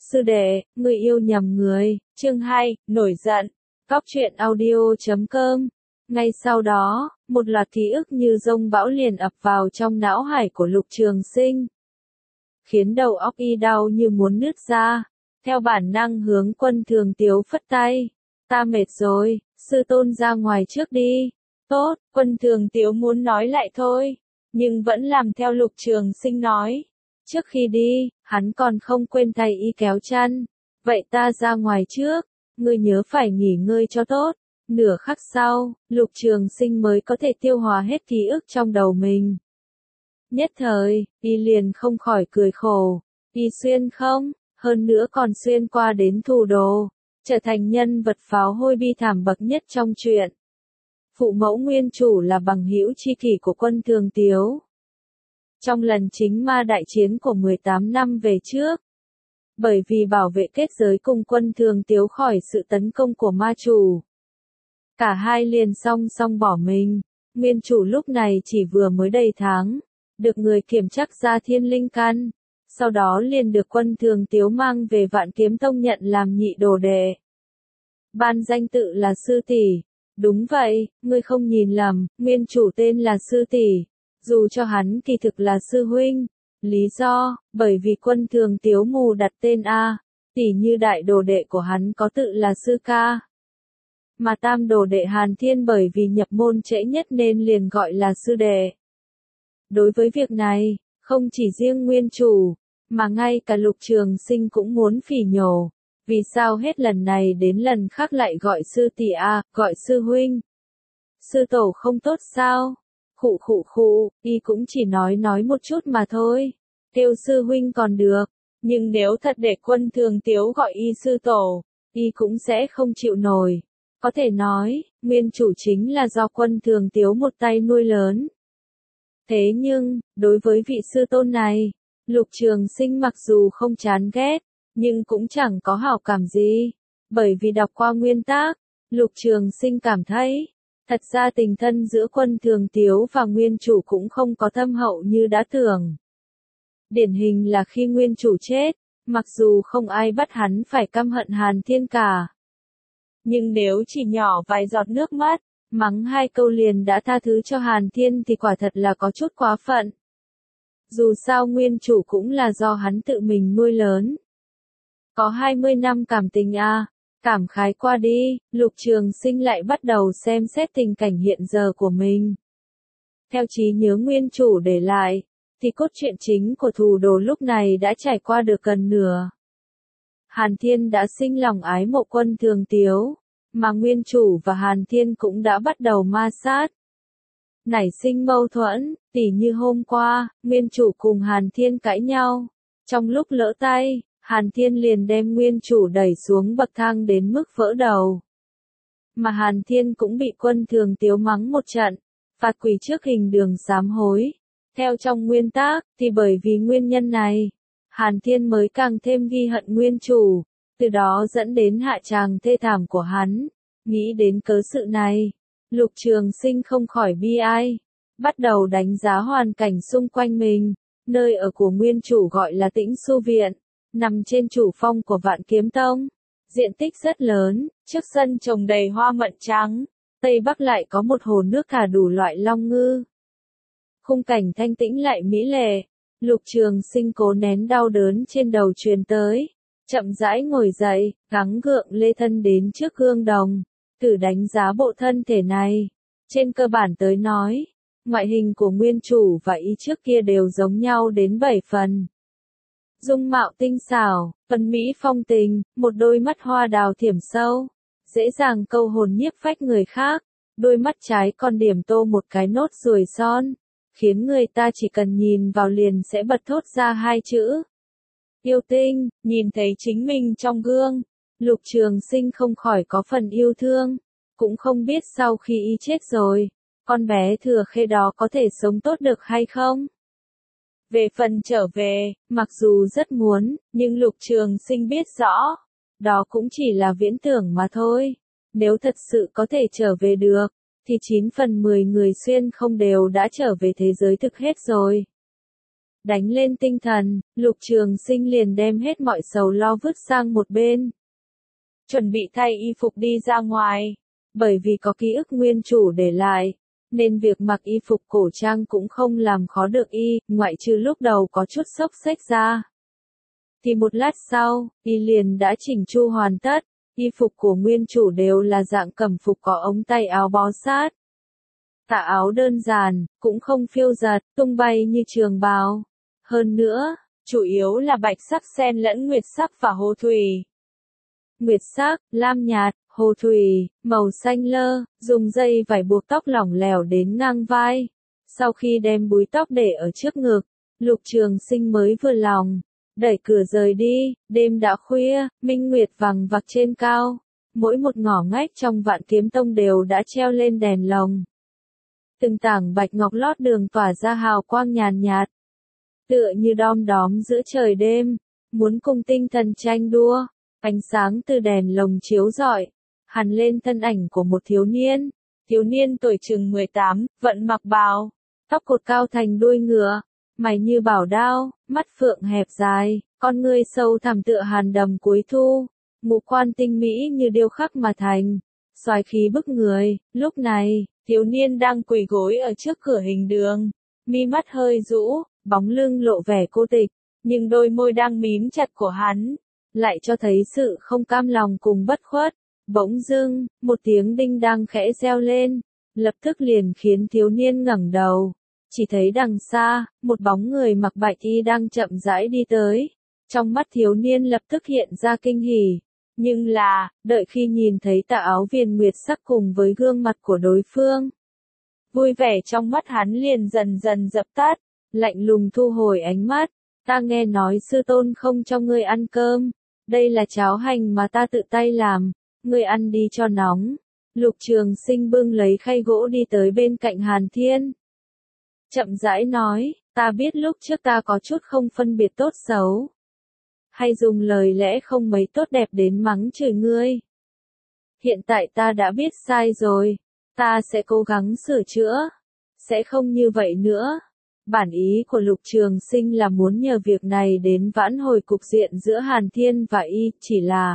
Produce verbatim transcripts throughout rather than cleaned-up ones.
Sư đệ, người yêu nhầm người, chương hai, nổi giận, Cóc truyện audio chấm com. Ngay sau đó, một loạt ký ức như dông bão liền ập vào trong não hải của Lục Trường Sinh, khiến đầu óc y đau như muốn nứt ra. Theo bản năng hướng Quân Thường Tiếu phất tay, ta mệt rồi, sư tôn ra ngoài trước đi. Tốt, Quân Thường Tiếu muốn nói lại thôi, nhưng vẫn làm theo Lục Trường Sinh nói. Trước khi đi, hắn còn không quên thay y kéo chăn. Vậy ta ra ngoài trước, ngươi nhớ phải nghỉ ngơi cho tốt. Nửa khắc sau, Lục Trường Sinh mới có thể tiêu hóa hết ký ức trong đầu mình. Nhất thời, y liền không khỏi cười khổ. Y xuyên không, hơn nữa còn xuyên qua đến Thủ Đồ, trở thành nhân vật pháo hôi bi thảm bậc nhất trong truyện. Phụ mẫu nguyên chủ là bằng hữu tri kỷ của Quân Thường Tiếu. Trong lần chính ma đại chiến của mười tám năm về trước, bởi vì bảo vệ kết giới cùng Quân Thường Tiếu khỏi sự tấn công của ma chủ, cả hai liền song song bỏ mình. Nguyên chủ lúc này chỉ vừa mới đầy tháng, được người kiểm chắc ra thiên linh căn, sau đó liền được Quân Thường Tiếu mang về Vạn Kiếm Tông nhận làm nhị đồ đệ. Ban danh tự là sư tỷ. Đúng vậy, ngươi không nhìn lầm, nguyên chủ tên là sư tỷ, dù cho hắn kỳ thực là sư huynh. Lý do, bởi vì Quân Thường Tiếu mù đặt tên A, tỷ như đại đồ đệ của hắn có tự là sư ca. Mà tam đồ đệ Hàn Thiên bởi vì nhập môn trễ nhất nên liền gọi là sư đệ. Đối với việc này, không chỉ riêng nguyên chủ, mà ngay cả Lục Trường Sinh cũng muốn phỉ nhổ. Vì sao hết lần này đến lần khác lại gọi sư tỷ A, gọi sư huynh? Sư tổ không tốt sao? Khụ khụ khụ, y cũng chỉ nói nói một chút mà thôi. Kêu sư huynh còn được, nhưng nếu thật để Quân Thường Tiếu gọi y sư tổ, y cũng sẽ không chịu nổi. Có thể nói, nguyên chủ chính là do Quân Thường Tiếu một tay nuôi lớn. Thế nhưng, đối với vị sư tôn này, Lục Trường Sinh mặc dù không chán ghét, nhưng cũng chẳng có hảo cảm gì. Bởi vì đọc qua nguyên tác, Lục Trường Sinh cảm thấy, thật ra tình thân giữa Quân Thường Tiếu và nguyên chủ cũng không có thâm hậu như đã tưởng. Điển hình là khi nguyên chủ chết, mặc dù không ai bắt hắn phải căm hận Hàn Thiên cả, nhưng nếu chỉ nhỏ vài giọt nước mắt, mắng hai câu liền đã tha thứ cho Hàn Thiên thì quả thật là có chút quá phận. Dù sao nguyên chủ cũng là do hắn tự mình nuôi lớn. Có hai mươi năm cảm tình à, cảm khái qua đi, Lục Trường Sinh lại bắt đầu xem xét tình cảnh hiện giờ của mình. Theo trí nhớ nguyên chủ để lại, thì cốt truyện chính của Thủ Đồ lúc này đã trải qua được gần nửa. Hàn Thiên đã sinh lòng ái mộ Quân Thường Tiếu, mà nguyên chủ và Hàn Thiên cũng đã bắt đầu ma sát. Nảy sinh mâu thuẫn, tỉ như hôm qua, nguyên chủ cùng Hàn Thiên cãi nhau. Trong lúc lỡ tay, Hàn Thiên liền đem nguyên chủ đẩy xuống bậc thang đến mức vỡ đầu. Mà Hàn Thiên cũng bị Quân Thường Tiếu mắng một trận, phạt quỳ trước hình đường sám hối. Theo trong nguyên tác, thì bởi vì nguyên nhân này, Hàn Thiên mới càng thêm ghi hận nguyên chủ, từ đó dẫn đến hạ tràng thê thảm của hắn. Nghĩ đến cớ sự này, Lục Trường Sinh không khỏi bi ai, bắt đầu đánh giá hoàn cảnh xung quanh mình. Nơi ở của nguyên chủ gọi là Tĩnh Xu Viện, nằm trên chủ phong của Vạn Kiếm Tông, diện tích rất lớn, trước sân trồng đầy hoa mận trắng, tây bắc lại có một hồ nước thả đủ loại long ngư. Khung cảnh thanh tĩnh lại mỹ lệ. Lục Trường Sinh cố nén đau đớn trên đầu truyền tới, chậm rãi ngồi dậy, gắng gượng lê thân đến trước gương đồng, thử đánh giá bộ thân thể này. Trên cơ bản tới nói, ngoại hình của nguyên chủ và y trước kia đều giống nhau đến bảy phần. Dung mạo tinh xảo, phần mỹ phong tình, một đôi mắt hoa đào thiểm sâu, dễ dàng câu hồn nhiếp phách người khác. Đôi mắt trái còn điểm tô một cái nốt ruồi son, khiến người ta chỉ cần nhìn vào liền sẽ bật thốt ra hai chữ yêu tinh. Nhìn thấy chính mình trong gương, Lục Trường Sinh không khỏi có phần yêu thương, cũng không biết sau khi y chết rồi, con bé Thừa Khê đó có thể sống tốt được hay không. Về phần trở về, mặc dù rất muốn, nhưng Lục Trường Sinh biết rõ, đó cũng chỉ là viễn tưởng mà thôi. Nếu thật sự có thể trở về được, thì chín phần mười người xuyên không đều đã trở về thế giới thực hết rồi. Đánh lên tinh thần, Lục Trường Sinh liền đem hết mọi sầu lo vứt sang một bên. Chuẩn bị thay y phục đi ra ngoài. Bởi vì có ký ức nguyên chủ để lại, nên việc mặc y phục cổ trang cũng không làm khó được y, ngoại trừ lúc đầu có chút xốc xếch ra. Thì một lát sau, y liền đã chỉnh chu hoàn tất, y phục của nguyên chủ đều là dạng cẩm phục có ống tay áo bó sát. Tà áo đơn giản, cũng không phiêu giật, tung bay như trường bào. Hơn nữa, chủ yếu là bạch sắc xen lẫn nguyệt sắc và hồ thủy. Nguyệt sắc, lam nhạt, hồ thủy, màu xanh lơ, dùng dây vải buộc tóc lỏng lẻo đến ngang vai. Sau khi đem búi tóc để ở trước ngực, Lục Trường Sinh mới vừa lòng, đẩy cửa rời đi. Đêm đã khuya, minh nguyệt vằng vặc trên cao, mỗi một ngõ ngách trong Vạn Kiếm Tông đều đã treo lên đèn lồng. Từng tảng bạch ngọc lót đường tỏa ra hào quang nhàn nhạt, tựa như đom đóm giữa trời đêm, muốn cùng tinh thần tranh đua. Ánh sáng từ đèn lồng chiếu rọi, hằn lên thân ảnh của một thiếu niên. Thiếu niên tuổi chừng mười tám, vận mặc bào, tóc cột cao thành đuôi ngựa, mày như bảo đao, mắt phượng hẹp dài, con ngươi sâu thẳm tựa hàn đầm cuối thu, ngũ quan tinh mỹ như điêu khắc mà thành, soái khí bức người. Lúc này, thiếu niên đang quỳ gối ở trước cửa hình đường, mi mắt hơi rũ, bóng lưng lộ vẻ cô tịch, nhưng đôi môi đang mím chặt của hắn lại cho thấy sự không cam lòng cùng bất khuất. Bỗng dưng, một tiếng đinh đang khẽ reo lên, lập tức liền khiến thiếu niên ngẩng đầu. Chỉ thấy đằng xa, một bóng người mặc bạch y đang chậm rãi đi tới. Trong mắt thiếu niên lập tức hiện ra kinh hỉ. Nhưng là, đợi khi nhìn thấy tà áo viền nguyệt sắc cùng với gương mặt của đối phương, vui vẻ trong mắt hắn liền dần dần dập tắt, lạnh lùng thu hồi ánh mắt. Ta nghe nói sư tôn không cho ngươi ăn cơm. Đây là cháo hành mà ta tự tay làm, ngươi ăn đi cho nóng. Lục Trường Sinh bưng lấy khay gỗ đi tới bên cạnh Hàn Thiên. Chậm rãi nói, ta biết lúc trước ta có chút không phân biệt tốt xấu, hay dùng lời lẽ không mấy tốt đẹp đến mắng chửi ngươi. Hiện tại ta đã biết sai rồi, ta sẽ cố gắng sửa chữa, sẽ không như vậy nữa. Bản ý của Lục Trường Sinh là muốn nhờ việc này đến vãn hồi cục diện giữa Hàn Thiên và y, chỉ là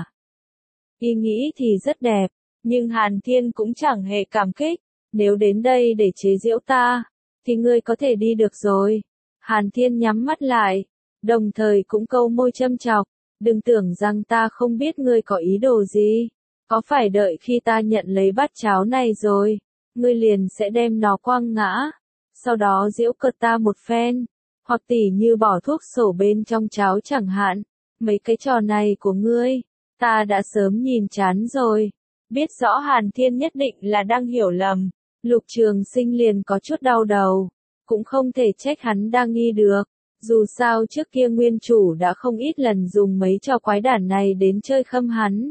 y nghĩ thì rất đẹp, nhưng Hàn Thiên cũng chẳng hề cảm kích. Nếu đến đây để chế giễu ta, thì ngươi có thể đi được rồi. Hàn Thiên nhắm mắt lại, đồng thời cũng câu môi châm chọc, đừng tưởng rằng ta không biết ngươi có ý đồ gì. Có phải đợi khi ta nhận lấy bát cháo này rồi, ngươi liền sẽ đem nó quăng ngã, sau đó giễu cợt ta một phen, hoặc tỉ như bỏ thuốc sổ bên trong cháo chẳng hạn. Mấy cái trò này của ngươi, ta đã sớm nhìn chán rồi. Biết rõ Hàn Thiên nhất định là đang hiểu lầm, Lục Trường Sinh liền có chút đau đầu, cũng không thể trách hắn đa nghi được. Dù sao trước kia nguyên chủ đã không ít lần dùng mấy trò quái đản này đến chơi khăm hắn.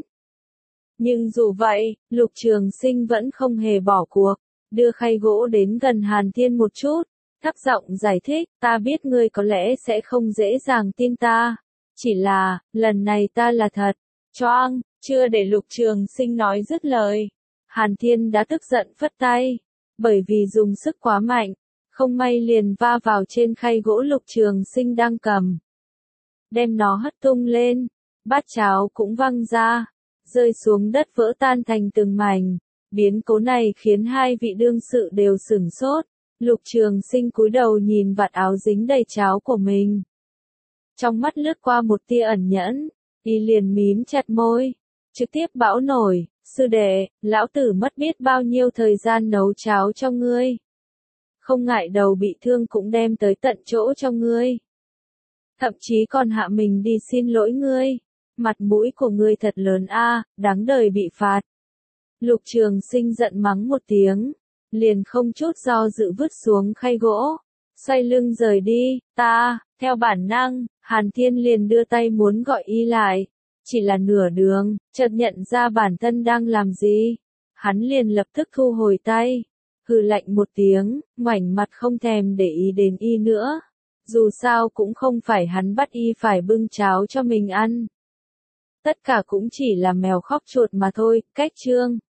Nhưng dù vậy, Lục Trường Sinh vẫn không hề bỏ cuộc, đưa khay gỗ đến gần Hàn Thiên một chút, thấp giọng giải thích, ta biết ngươi có lẽ sẽ không dễ dàng tin ta, chỉ là, lần này ta là thật. Choang, chưa để Lục Trường Sinh nói dứt lời, Hàn Thiên đã tức giận phất tay, bởi vì dùng sức quá mạnh, không may liền va vào trên khay gỗ Lục Trường Sinh đang cầm, đem nó hất tung lên, bát cháo cũng văng ra, rơi xuống đất vỡ tan thành từng mảnh. Biến cố này khiến hai vị đương sự đều sửng sốt. Lục Trường Sinh cúi đầu nhìn vạt áo dính đầy cháo của mình, trong mắt lướt qua một tia ẩn nhẫn, y liền mím chặt môi, trực tiếp bão nổi, sư đệ, lão tử mất biết bao nhiêu thời gian nấu cháo cho ngươi, không ngại đầu bị thương cũng đem tới tận chỗ cho ngươi, thậm chí còn hạ mình đi xin lỗi ngươi, mặt mũi của ngươi thật lớn a, đáng đời bị phạt. Lục Trường Sinh giận mắng một tiếng, liền không chút do dự vứt xuống khay gỗ, xoay lưng rời đi. Ta, theo bản năng, Hàn Thiên liền đưa tay muốn gọi y lại, chỉ là nửa đường, chợt nhận ra bản thân đang làm gì, hắn liền lập tức thu hồi tay, hừ lạnh một tiếng, ngoảnh mặt không thèm để ý đến y nữa. Dù sao cũng không phải hắn bắt y phải bưng cháo cho mình ăn. Tất cả cũng chỉ là mèo khóc chuột mà thôi. Cách chương